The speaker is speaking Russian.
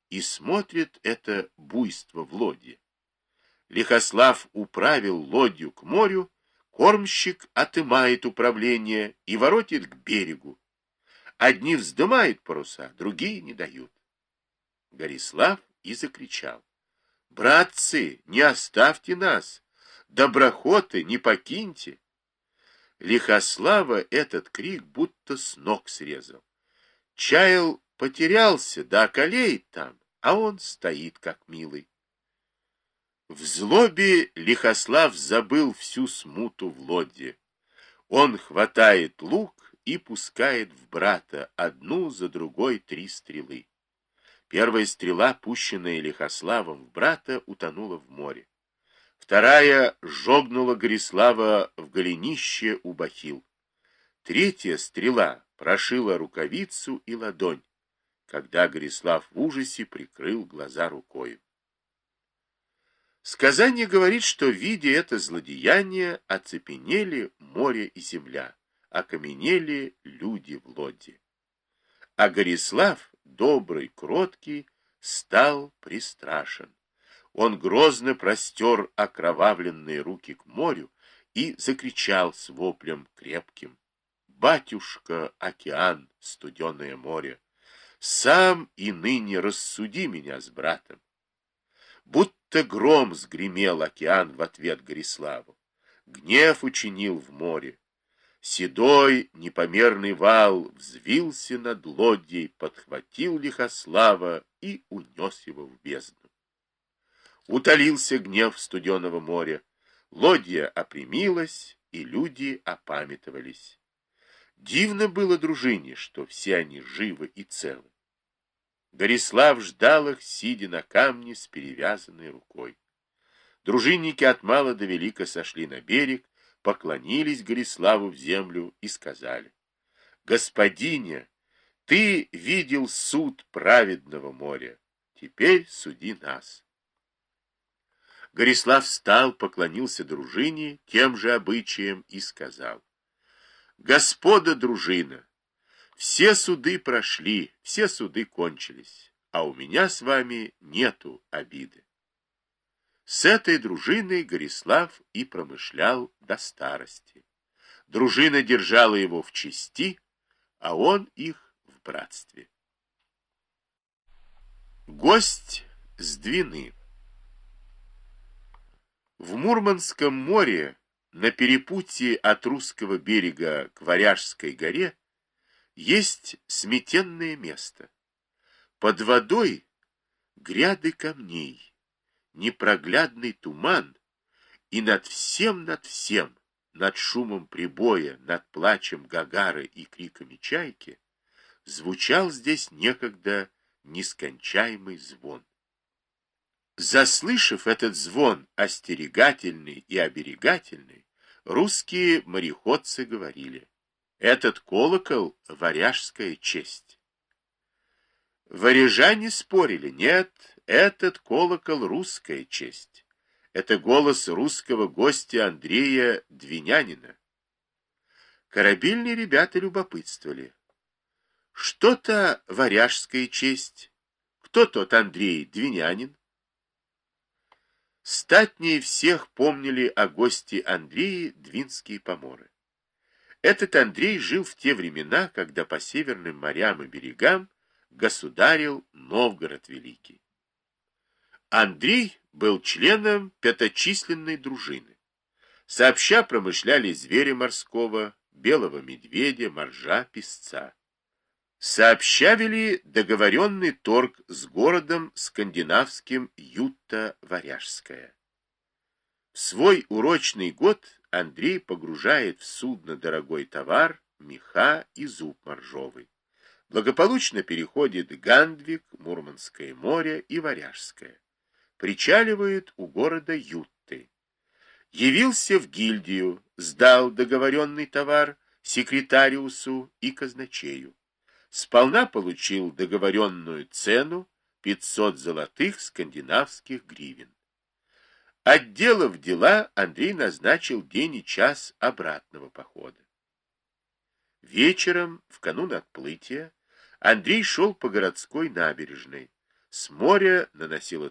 и смотрит это буйство в лодье. Лихослав управил лодью к морю, кормщик отымает управление и воротит к берегу. Одни вздымают паруса, другие не дают. Горислав и закричал: «Братцы, не оставьте нас! Доброхоты, не покиньте!» Лихослава этот крик будто с ног срезал. Чаял, потерялся, да околеет там, а он стоит, как милый. В злобе Лихослав забыл всю смуту в лодье. Он хватает лук и пускает в брата одну за другой 3 стрелы. Первая стрела, пущенная Лихославом в брата, утонула в море. Вторая жогнула Горислава в голенище у бахил. Третья стрела прошила рукавицу и ладонь, когда Горислав в ужасе прикрыл глаза рукою. Сказание говорит, что, видя это злодеяние, оцепенели море и земля, окаменели люди в лодье. А Горислав, добрый, кроткий, стал пристрашен. Он грозно простер окровавленные руки к морю и закричал с воплем крепким: «Батюшка, океан, студеное море, сам и ныне рассуди меня с братом!» Будто гром сгремел океан в ответ Гориславу. Гнев учинил в море. Седой непомерный вал взвился над лодьей, подхватил Лихослава и унес его в бездну. Утолился гнев студеного моря, лодья опрямилась, и люди опамятовались. Дивно было дружине, что все они живы и целы. Горислав ждал их, сидя на камне с перевязанной рукой. Дружинники от мала до велика сошли на берег, поклонились Гориславу в землю и сказали: «Господине, ты видел суд праведного моря, теперь суди нас». Горислав встал, поклонился дружине тем же обычаем и сказал: «Господа дружина, все суды прошли, все суды кончились, а у меня с вами нету обиды». С этой дружиной Горислав и промышлял до старости. Дружина держала его в чести, а он их в братстве. Гость с Двины. В Мурманском море, на перепутье от русского берега к Варяжской горе, есть сметенное место. Под водой гряды камней, непроглядный туман, и над всем, над шумом прибоя, над плачем гагары и криками чайки, звучал здесь некогда нескончаемый звон. Заслышав этот звон остерегательный и оберегательный, русские мореходцы говорили: «Этот колокол — варяжская честь». Варяжане спорили: «Нет, этот колокол — русская честь. Это голос русского гостя Андрея Двинянина». Корабельные ребята любопытствовали: «Что-то варяжская честь? Кто тот Андрей Двинянин?» Статнее всех помнили о госте Андрее двинские поморы. Этот Андрей жил в те времена, когда по северным морям и берегам государил Новгород Великий. Андрей был членом пяточисленной дружины. Сообща промышляли зверя морского, белого медведя, моржа, песца. Сообща вели договоренный торг с городом скандинавским Юта-Варяжская. В свой урочный год Андрей погружает в судно дорогой товар, меха и зуб моржовый. Благополучно переходит Гандвик, Мурманское море и Варяжское. Причаливает у города Ютты. Явился в гильдию, сдал договоренный товар секретариусу и казначею. Сполна получил договоренную цену 500 золотых скандинавских гривен. Отделав дела, Андрей назначил день и час обратного похода. Вечером, в канун отплытия, Андрей шел по городской набережной. с моря наносило